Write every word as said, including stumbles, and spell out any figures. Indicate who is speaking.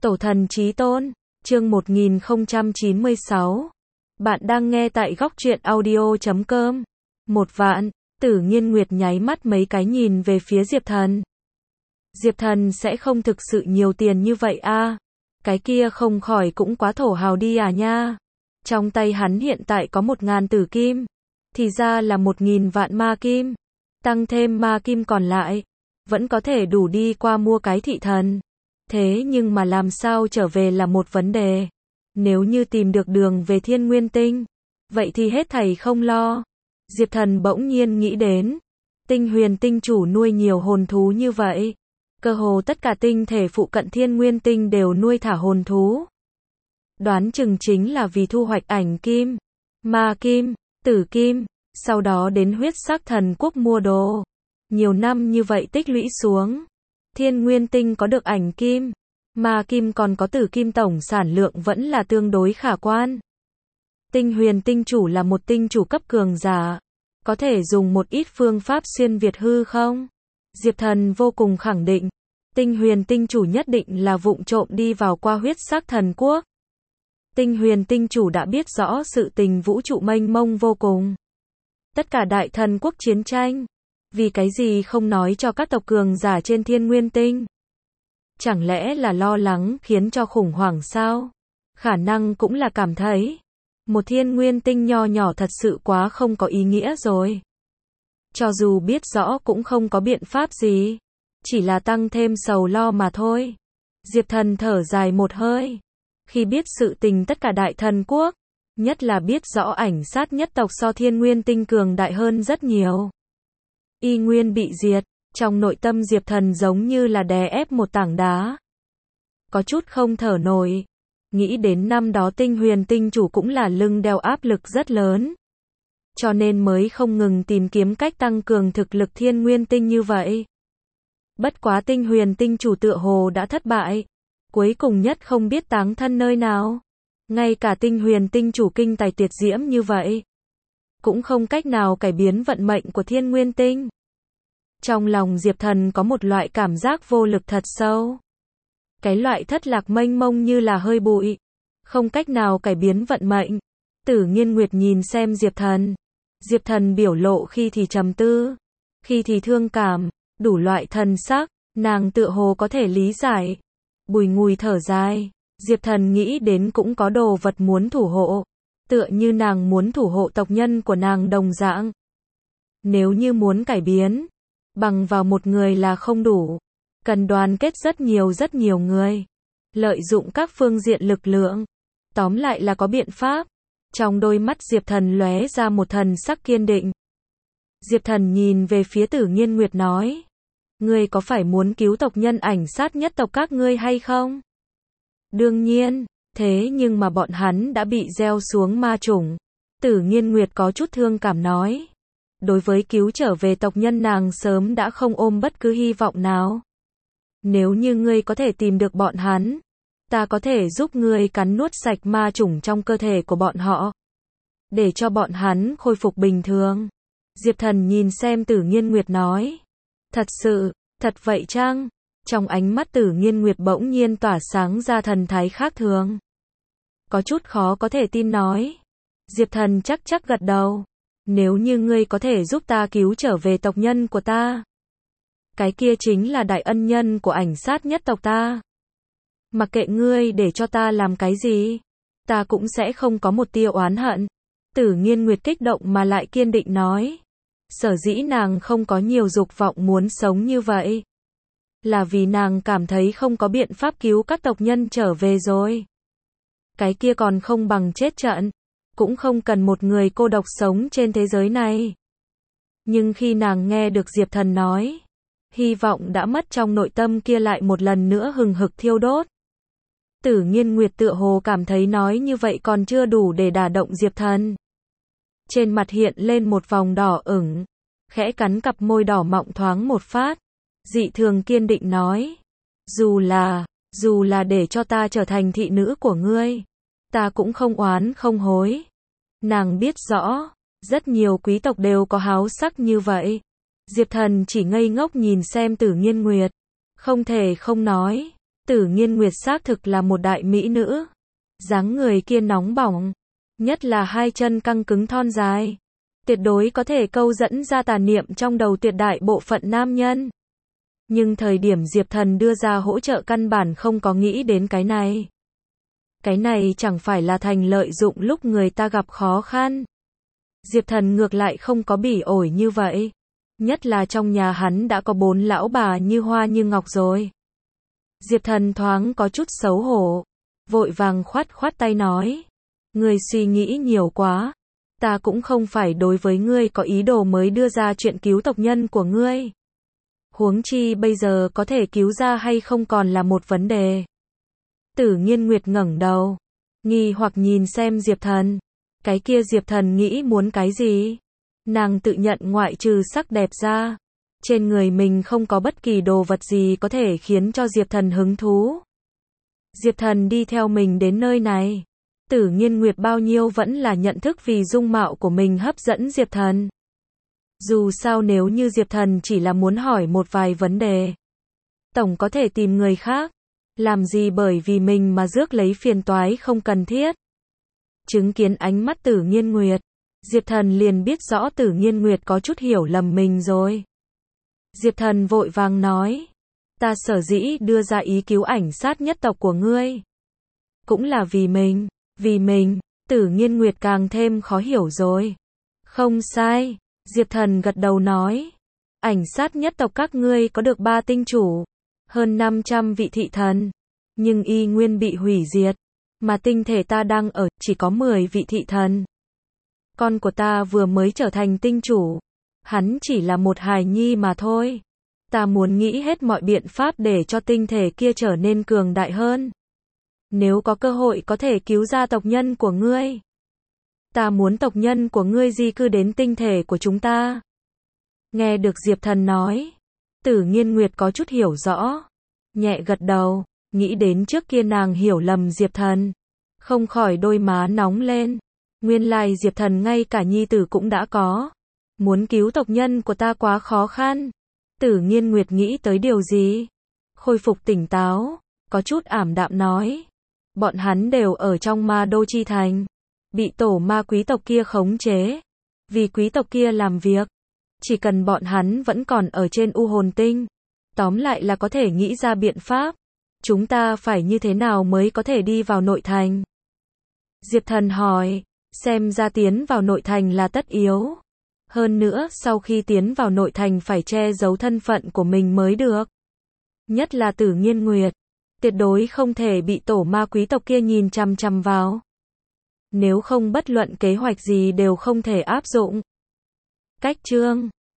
Speaker 1: Tổ thần chí tôn, chương một nghìn không trăm chín mươi sáu. Bạn đang nghe tại góc truyện audio chấm com. Một vạn, Tử Nghiên Nguyệt nháy mắt mấy cái nhìn về phía Diệp Thần. Diệp Thần sẽ không thực sự nhiều tiền như vậy a? Cái kia không khỏi cũng quá thổ hào đi à nha. Trong tay hắn hiện tại có một ngàn tử kim, thì ra là một nghìn vạn ma kim. Tăng thêm ma kim còn lại, vẫn có thể đủ đi qua mua cái thị thần. Thế nhưng mà làm sao trở về là một vấn đề. Nếu như tìm được đường về Thiên Nguyên Tinh, vậy thì hết thảy không lo. Diệp Thần bỗng nhiên nghĩ đến, Tinh Huyền Tinh chủ nuôi nhiều hồn thú như vậy, cơ hồ tất cả tinh thể phụ cận Thiên Nguyên Tinh đều nuôi thả hồn thú. Đoán chừng chính là vì thu hoạch ảnh kim, ma kim, tử kim, sau đó đến huyết sắc thần quốc mua đồ. Nhiều năm như vậy tích lũy xuống, Thiên Nguyên Tinh có được ảnh kim, ma kim còn có tử kim, tổng sản lượng vẫn là tương đối khả quan. Tinh Huyền Tinh chủ là một tinh chủ cấp cường giả, có thể dùng một ít phương pháp xuyên việt hư không? Diệp Thần vô cùng khẳng định, Tinh Huyền Tinh chủ nhất định là vụng trộm đi vào qua huyết sắc thần quốc. Tinh Huyền Tinh chủ đã biết rõ sự tình vũ trụ mênh mông vô cùng, tất cả đại thần quốc chiến tranh, vì cái gì không nói cho các tộc cường giả trên Thiên Nguyên Tinh? Chẳng lẽ là lo lắng khiến cho khủng hoảng sao? Khả năng cũng là cảm thấy một Thiên Nguyên Tinh nho nhỏ thật sự quá không có ý nghĩa rồi. Cho dù biết rõ cũng không có biện pháp gì, chỉ là tăng thêm sầu lo mà thôi. Diệp Thần thở dài một hơi. Khi biết sự tình tất cả đại thần quốc, nhất là biết rõ ảnh sát nhất tộc so Thiên Nguyên Tinh cường đại hơn rất nhiều, y nguyên bị diệt, trong nội tâm Diệp Thần giống như là đè ép một tảng đá, có chút không thở nổi. Nghĩ đến năm đó Tinh Huyền Tinh chủ cũng là lưng đeo áp lực rất lớn, cho nên mới không ngừng tìm kiếm cách tăng cường thực lực Thiên Nguyên Tinh như vậy. Bất quá Tinh Huyền Tinh chủ tựa hồ đã thất bại, cuối cùng nhất không biết táng thân nơi nào. Ngay cả Tinh Huyền Tinh chủ kinh tài tuyệt diễm như vậy, cũng không cách nào cải biến vận mệnh của Thiên Nguyên Tinh. Trong lòng Diệp Thần có một loại cảm giác vô lực thật sâu. Cái loại thất lạc mênh mông như là hơi bụi, không cách nào cải biến vận mệnh. Tử Nghiên Nguyệt nhìn xem Diệp Thần. Diệp Thần biểu lộ khi thì trầm tư, khi thì thương cảm, đủ loại thần sắc, nàng tựa hồ có thể lý giải. Bùi ngùi thở dài, Diệp Thần nghĩ đến cũng có đồ vật muốn thủ hộ, tựa như nàng muốn thủ hộ tộc nhân của nàng đồng dạng. Nếu như muốn cải biến, bằng vào một người là không đủ, cần đoàn kết rất nhiều rất nhiều người, lợi dụng các phương diện lực lượng, tóm lại là có biện pháp. Trong đôi mắt Diệp Thần lóe ra một thần sắc kiên định. Diệp Thần nhìn về phía Tử Nghiên Nguyệt nói, ngươi có phải muốn cứu tộc nhân ảnh sát nhất tộc các ngươi hay không? Đương nhiên, thế nhưng mà bọn hắn đã bị gieo xuống ma chủng. Tử Nghiên Nguyệt có chút thương cảm nói, đối với cứu trở về tộc nhân nàng sớm đã không ôm bất cứ hy vọng nào. Nếu như ngươi có thể tìm được bọn hắn, ta có thể giúp ngươi cắn nuốt sạch ma chủng trong cơ thể của bọn họ, để cho bọn hắn khôi phục bình thường. Diệp Thần nhìn xem Tử Nghiên Nguyệt nói, thật sự, thật vậy chăng? Trong ánh mắt Tử Nghiên Nguyệt bỗng nhiên tỏa sáng ra thần thái khác thường, có chút khó có thể tin nói. Diệp Thần chắc chắc gật đầu, nếu như ngươi có thể giúp ta cứu trở về tộc nhân của ta, cái kia chính là đại ân nhân của ảnh sát nhất tộc ta. Mặc kệ ngươi để cho ta làm cái gì, ta cũng sẽ không có một tia oán hận. Tử Nghiên Nguyệt kích động mà lại kiên định nói, sở dĩ nàng không có nhiều dục vọng muốn sống như vậy, là vì nàng cảm thấy không có biện pháp cứu các tộc nhân trở về rồi. Cái kia còn không bằng chết trận, cũng không cần một người cô độc sống trên thế giới này. Nhưng khi nàng nghe được Diệp Thần nói, hy vọng đã mất trong nội tâm kia lại một lần nữa hừng hực thiêu đốt. Tử Nghiên Nguyệt tựa hồ cảm thấy nói như vậy còn chưa đủ để đả động Diệp Thần. Trên mặt hiện lên một vòng đỏ ửng, khẽ cắn cặp môi đỏ mọng thoáng một phát, dị thường kiên định nói, dù là, dù là để cho ta trở thành thị nữ của ngươi, ta cũng không oán không hối. Nàng biết rõ, rất nhiều quý tộc đều có háo sắc như vậy. Diệp Thần chỉ ngây ngốc nhìn xem Tử Nghiên Nguyệt, không thể không nói, Tử Nghiên Nguyệt xác thực là một đại mỹ nữ. Dáng người kia nóng bỏng, nhất là hai chân căng cứng thon dài, tuyệt đối có thể câu dẫn ra tà niệm trong đầu tuyệt đại bộ phận nam nhân. Nhưng thời điểm Diệp Thần đưa ra hỗ trợ căn bản không có nghĩ đến cái này. Cái này chẳng phải là thành lợi dụng lúc người ta gặp khó khăn. Diệp Thần ngược lại không có bỉ ổi như vậy. Nhất là trong nhà hắn đã có bốn lão bà như hoa như ngọc rồi. Diệp Thần thoáng có chút xấu hổ, vội vàng khoát khoát tay nói. Ngươi suy nghĩ nhiều quá. Ta cũng không phải đối với ngươi có ý đồ mới đưa ra chuyện cứu tộc nhân của ngươi. Huống chi bây giờ có thể cứu ra hay không còn là một vấn đề. Tử Nghiên Nguyệt ngẩng đầu, nghi hoặc nhìn xem Diệp Thần. Cái kia Diệp Thần nghĩ muốn cái gì? Nàng tự nhận ngoại trừ sắc đẹp ra, trên người mình không có bất kỳ đồ vật gì có thể khiến cho Diệp Thần hứng thú. Diệp Thần đi theo mình đến nơi này. Tử Nghiên Nguyệt bao nhiêu vẫn là nhận thức vì dung mạo của mình hấp dẫn Diệp Thần. Dù sao nếu như Diệp Thần chỉ là muốn hỏi một vài vấn đề, tổng có thể tìm người khác. Làm gì bởi vì mình mà rước lấy phiền toái không cần thiết. Chứng kiến ánh mắt Tử Nghiên Nguyệt, Diệp Thần liền biết rõ Tử Nghiên Nguyệt có chút hiểu lầm mình rồi. Diệp Thần vội vàng nói, ta sở dĩ đưa ra ý cứu ảnh sát nhất tộc của ngươi, cũng là vì mình, vì mình. Tử Nghiên Nguyệt càng thêm khó hiểu rồi. Không sai, Diệp Thần gật đầu nói, ảnh sát nhất tộc các ngươi có được ba tinh chủ, hơn năm trăm vị thị thần, nhưng y nguyên bị hủy diệt, mà tinh thể ta đang ở chỉ có mười vị thị thần. Con của ta vừa mới trở thành tinh chủ, hắn chỉ là một hài nhi mà thôi. Ta muốn nghĩ hết mọi biện pháp để cho tinh thể kia trở nên cường đại hơn. Nếu có cơ hội có thể cứu ra tộc nhân của ngươi, ta muốn tộc nhân của ngươi di cư đến tinh thể của chúng ta. Nghe được Diệp Thần nói, Tử Nghiên Nguyệt có chút hiểu rõ, nhẹ gật đầu, nghĩ đến trước kia nàng hiểu lầm Diệp Thần, không khỏi đôi má nóng lên. Nguyên lai Diệp Thần ngay cả nhi tử cũng đã có. Muốn cứu tộc nhân của ta quá khó khăn. Tử Nghiên Nguyệt nghĩ tới điều gì? Khôi phục tỉnh táo, có chút ảm đạm nói. Bọn hắn đều ở trong Ma Đô Chi Thành, bị tổ ma quý tộc kia khống chế. Vì quý tộc kia làm việc, chỉ cần bọn hắn vẫn còn ở trên U Hồn Tinh, tóm lại là có thể nghĩ ra biện pháp. Chúng ta phải như thế nào mới có thể đi vào nội thành? Diệp Thần hỏi, xem ra tiến vào nội thành là tất yếu. Hơn nữa, sau khi tiến vào nội thành phải che giấu thân phận của mình mới được. Nhất là Tử Nghiên Nguyệt, tuyệt đối không thể bị tổ ma quý tộc kia nhìn chằm chằm vào. Nếu không bất luận kế hoạch gì đều không thể áp dụng. Cách chương